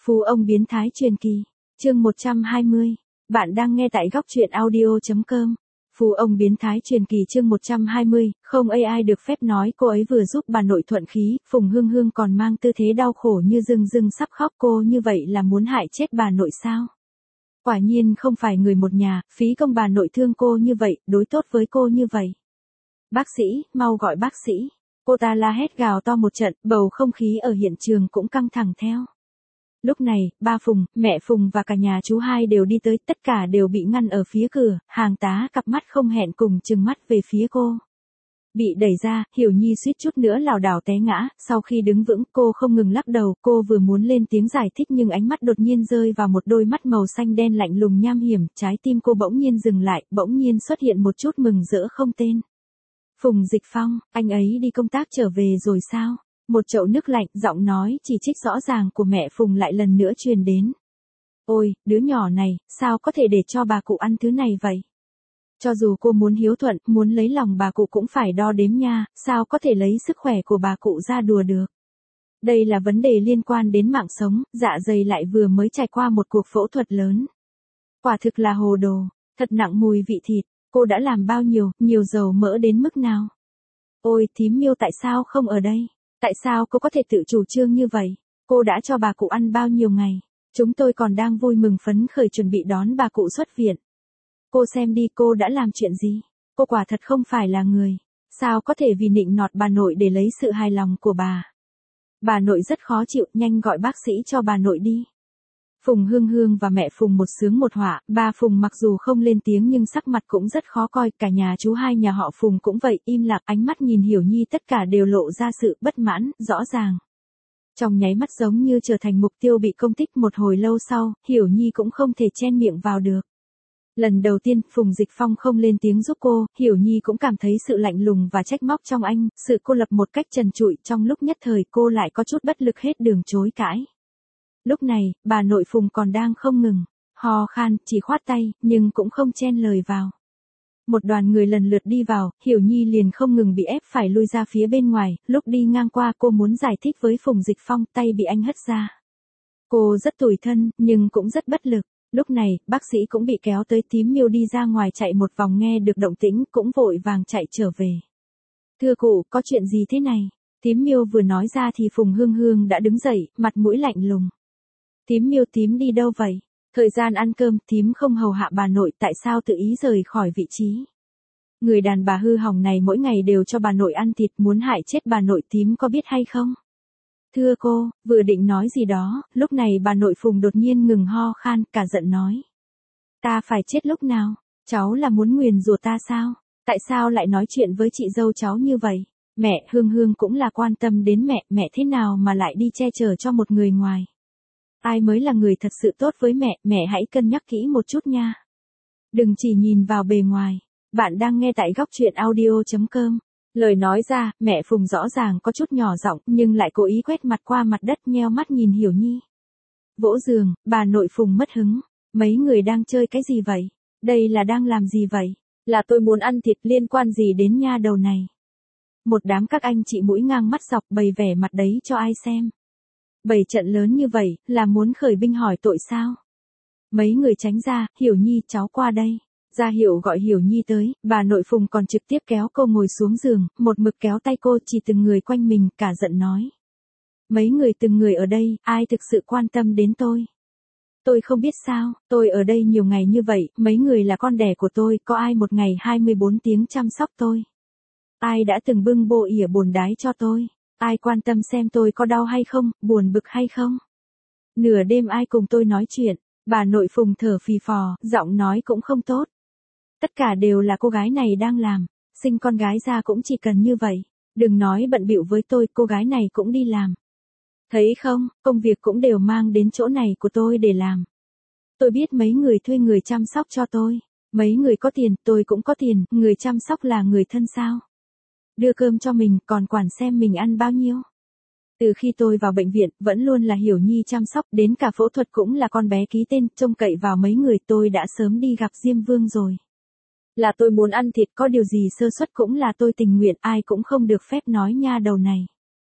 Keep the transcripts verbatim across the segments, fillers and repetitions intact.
Phú ông biến thái truyền kỳ, chương một trăm hai mươi. Bạn đang nghe tại góc truyện audio chấm com. Phú ông biến thái truyền kỳ chương một trăm hai mươi, không a i được phép nói cô ấy vừa giúp bà nội thuận khí, Phùng Hương Hương còn mang tư thế đau khổ như rưng rưng sắp khóc, cô như vậy là muốn hại chết bà nội sao? Quả nhiên không phải người một nhà, phí công bà nội thương cô như vậy, đối tốt với cô như vậy. Bác sĩ, mau gọi bác sĩ. Cô ta la hét gào to một trận, bầu không khí ở hiện trường cũng căng thẳng theo. Lúc này, ba Phùng, mẹ Phùng và cả nhà chú hai đều đi tới, tất cả đều bị ngăn ở phía cửa, hàng tá cặp mắt không hẹn cùng trừng mắt về phía cô. Bị đẩy ra, Hiểu Nhi suýt chút nữa lảo đảo té ngã, sau khi đứng vững, cô không ngừng lắc đầu, cô vừa muốn lên tiếng giải thích nhưng ánh mắt đột nhiên rơi vào một đôi mắt màu xanh đen lạnh lùng nham hiểm, trái tim cô bỗng nhiên dừng lại, bỗng nhiên xuất hiện một chút mừng rỡ không tên. Phùng Dịch Phong, anh ấy đi công tác trở về rồi sao? Một chậu nước lạnh, giọng nói chỉ trích rõ ràng của mẹ Phùng lại lần nữa truyền đến. Ôi, đứa nhỏ này, sao có thể để cho bà cụ ăn thứ này vậy? Cho dù cô muốn hiếu thuận, muốn lấy lòng bà cụ cũng phải đo đếm nha, sao có thể lấy sức khỏe của bà cụ ra đùa được? Đây là vấn đề liên quan đến mạng sống, dạ dày lại vừa mới trải qua một cuộc phẫu thuật lớn. Quả thực là hồ đồ, thật nặng mùi vị thịt, cô đã làm bao nhiêu, nhiều dầu mỡ đến mức nào? Ôi, thím Miêu tại sao không ở đây? Tại sao cô có thể tự chủ trương như vậy? Cô đã cho bà cụ ăn bao nhiêu ngày? Chúng tôi còn đang vui mừng phấn khởi chuẩn bị đón bà cụ xuất viện. Cô xem đi, cô đã làm chuyện gì? Cô quả thật không phải là người. Sao có thể vì nịnh nọt bà nội để lấy sự hài lòng của bà? Bà nội rất khó chịu, nhanh gọi bác sĩ cho bà nội đi. Phùng Hương Hương và mẹ Phùng một sướng một họa, ba Phùng mặc dù không lên tiếng nhưng sắc mặt cũng rất khó coi, cả nhà chú hai nhà họ Phùng cũng vậy, im lặng, ánh mắt nhìn Hiểu Nhi tất cả đều lộ ra sự bất mãn, rõ ràng. Trong nháy mắt giống như trở thành mục tiêu bị công kích, một hồi lâu sau, Hiểu Nhi cũng không thể chen miệng vào được. Lần đầu tiên, Phùng Dịch Phong không lên tiếng giúp cô, Hiểu Nhi cũng cảm thấy sự lạnh lùng và trách móc trong anh, sự cô lập một cách trần trụi, trong lúc nhất thời cô lại có chút bất lực hết đường chối cãi. Lúc này, bà nội Phùng còn đang không ngừng ho khan, chỉ khoát tay, nhưng cũng không chen lời vào. Một đoàn người lần lượt đi vào, Hiểu Nhi liền không ngừng bị ép phải lui ra phía bên ngoài, lúc đi ngang qua cô muốn giải thích với Phùng Dịch Phong, tay bị anh hất ra. Cô rất tủi thân, nhưng cũng rất bất lực. Lúc này, bác sĩ cũng bị kéo tới, thím Miêu đi ra ngoài chạy một vòng nghe được động tĩnh, cũng vội vàng chạy trở về. Thưa cụ, có chuyện gì thế này? Thím Miêu vừa nói ra thì Phùng Hương Hương đã đứng dậy, mặt mũi lạnh lùng. Thím Miêu, thím đi đâu vậy? Thời gian ăn cơm, thím không hầu hạ bà nội, tại sao tự ý rời khỏi vị trí? Người đàn bà hư hỏng này mỗi ngày đều cho bà nội ăn thịt, muốn hại chết bà nội, thím có biết hay không? Thưa cô, vừa định nói gì đó, lúc này bà nội Phùng đột nhiên ngừng ho khan, cả giận nói. Ta phải chết lúc nào? Cháu là muốn nguyền rủa ta sao? Tại sao lại nói chuyện với chị dâu cháu như vậy? Mẹ Hương Hương cũng là quan tâm đến mẹ, mẹ thế nào mà lại đi che chở cho một người ngoài? Ai mới là người thật sự tốt với mẹ, mẹ hãy cân nhắc kỹ một chút nha. Đừng chỉ nhìn vào bề ngoài. Bạn đang nghe tại góc truyện audio chấm com. Lời nói ra, mẹ Phùng rõ ràng có chút nhỏ giọng, nhưng lại cố ý quét mặt qua mặt đất, nheo mắt nhìn Hiểu Nhi. Vỗ giường, bà nội Phùng mất hứng. Mấy người đang chơi cái gì vậy? Đây là đang làm gì vậy? Là tôi muốn ăn thịt, liên quan gì đến nha đầu này? Một đám các anh chị mũi ngang mắt dọc bày vẻ mặt đấy cho ai xem? Bày trận lớn như vậy, là muốn khởi binh hỏi tội sao? Mấy người tránh ra, Hiểu Nhi, cháu qua đây. Ra hiệu gọi Hiểu Nhi tới, bà nội Phùng còn trực tiếp kéo cô ngồi xuống giường, một mực kéo tay cô, chỉ từng người quanh mình, cả giận nói. Mấy người từng người ở đây, ai thực sự quan tâm đến tôi? Tôi không biết sao, tôi ở đây nhiều ngày như vậy, mấy người là con đẻ của tôi, có ai một ngày hai mươi bốn tiếng chăm sóc tôi? Ai đã từng bưng bô ỉa bồn đái cho tôi? Ai quan tâm xem tôi có đau hay không, buồn bực hay không? Nửa đêm ai cùng tôi nói chuyện? Bà nội Phùng thở phì phò, giọng nói cũng không tốt. Tất cả đều là cô gái này đang làm, sinh con gái ra cũng chỉ cần như vậy. Đừng nói bận bịu với tôi, cô gái này cũng đi làm. Thấy không, công việc cũng đều mang đến chỗ này của tôi để làm. Tôi biết mấy người thuê người chăm sóc cho tôi. Mấy người có tiền, tôi cũng có tiền, người chăm sóc là người thân sao? Đưa cơm cho mình, còn quản xem mình ăn bao nhiêu. Từ khi tôi vào bệnh viện, vẫn luôn là Hiểu Nhi chăm sóc, đến cả phẫu thuật cũng là con bé ký tên, trông cậy vào mấy người, tôi đã sớm đi gặp Diêm Vương rồi. Là tôi muốn ăn thịt, có điều gì sơ suất cũng là tôi tình nguyện, ai cũng không được phép nói nha đầu này.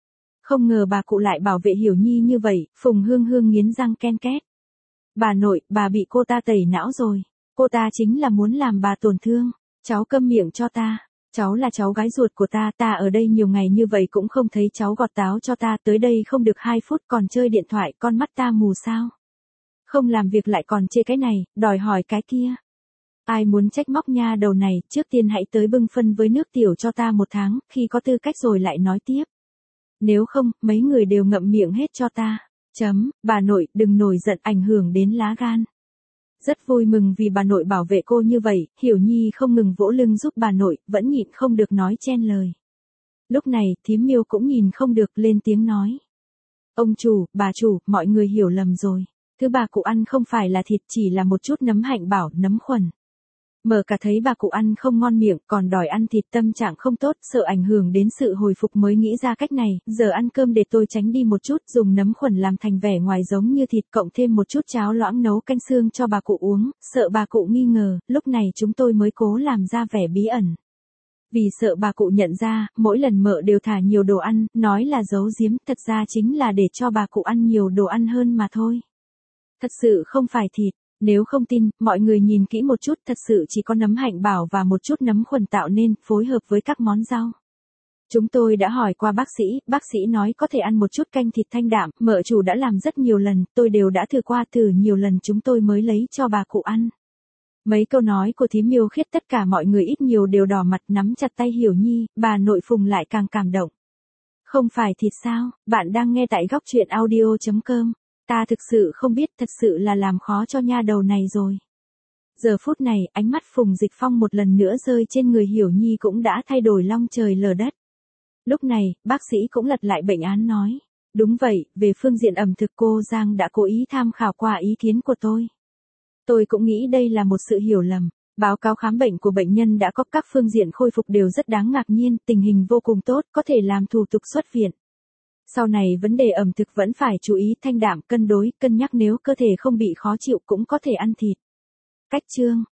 Không ngờ bà cụ lại bảo vệ Hiểu Nhi như vậy, Phùng Hương Hương nghiến răng ken két. Bà nội, bà bị cô ta tẩy não rồi. Cô ta chính là muốn làm bà tổn thương. Cháu câm miệng cho ta. Cháu là cháu gái ruột của ta, ta ở đây nhiều ngày như vậy cũng không thấy cháu gọt táo cho ta, tới đây không được hai phút còn chơi điện thoại, con mắt ta mù sao? Không làm việc lại còn chê cái này, đòi hỏi cái kia. Ai muốn trách móc nha đầu này, trước tiên hãy tới bưng phân với nước tiểu cho ta một tháng, khi có tư cách rồi lại nói tiếp. Nếu không, mấy người đều ngậm miệng hết cho ta. Chấm, bà nội, đừng nổi giận ảnh hưởng đến lá gan. Rất vui mừng vì bà nội bảo vệ cô như vậy, Hiểu Nhi không ngừng vỗ lưng giúp bà nội, vẫn nhịn không được nói chen lời. Lúc này, thím Miêu cũng nhìn không được lên tiếng nói. Ông chủ, bà chủ, mọi người hiểu lầm rồi. Thứ bà cụ ăn không phải là thịt, chỉ là một chút nấm hạnh bảo, nấm khuẩn. Mở cả thấy bà cụ ăn không ngon miệng, còn đòi ăn thịt, tâm trạng không tốt, sợ ảnh hưởng đến sự hồi phục mới nghĩ ra cách này, giờ ăn cơm để tôi tránh đi một chút, dùng nấm khuẩn làm thành vẻ ngoài giống như thịt, cộng thêm một chút cháo loãng nấu canh xương cho bà cụ uống, sợ bà cụ nghi ngờ, lúc này chúng tôi mới cố làm ra vẻ bí ẩn. Vì sợ bà cụ nhận ra, mỗi lần mợ đều thả nhiều đồ ăn, nói là giấu giếm, thật ra chính là để cho bà cụ ăn nhiều đồ ăn hơn mà thôi. Thật sự không phải thịt. Nếu không tin, mọi người nhìn kỹ một chút, thật sự chỉ có nấm hạnh bảo và một chút nấm khuẩn tạo nên, phối hợp với các món rau. Chúng tôi đã hỏi qua bác sĩ, bác sĩ nói có thể ăn một chút canh thịt thanh đạm, mợ chủ đã làm rất nhiều lần, tôi đều đã thử qua, thử nhiều lần chúng tôi mới lấy cho bà cụ ăn. Mấy câu nói của thím Miêu khiết tất cả mọi người ít nhiều đều đỏ mặt, nắm chặt tay Hiểu Nhi, bà nội Phùng lại càng cảm động. Không phải thịt sao, bạn đang nghe tại góc truyện audio chấm com. Ta thực sự không biết, thật sự là làm khó cho nha đầu này rồi. Giờ phút này, ánh mắt Phùng Dịch Phong một lần nữa rơi trên người Hiểu Nhi cũng đã thay đổi long trời lở đất. Lúc này, bác sĩ cũng lật lại bệnh án nói. Đúng vậy, về phương diện ẩm thực cô Giang đã cố ý tham khảo qua ý kiến của tôi. Tôi cũng nghĩ đây là một sự hiểu lầm. Báo cáo khám bệnh của bệnh nhân đã có các phương diện khôi phục đều rất đáng ngạc nhiên, tình hình vô cùng tốt, có thể làm thủ tục xuất viện. Sau này vấn đề ẩm thực vẫn phải chú ý thanh đạm, cân đối, cân nhắc nếu cơ thể không bị khó chịu cũng có thể ăn thịt. Cách chương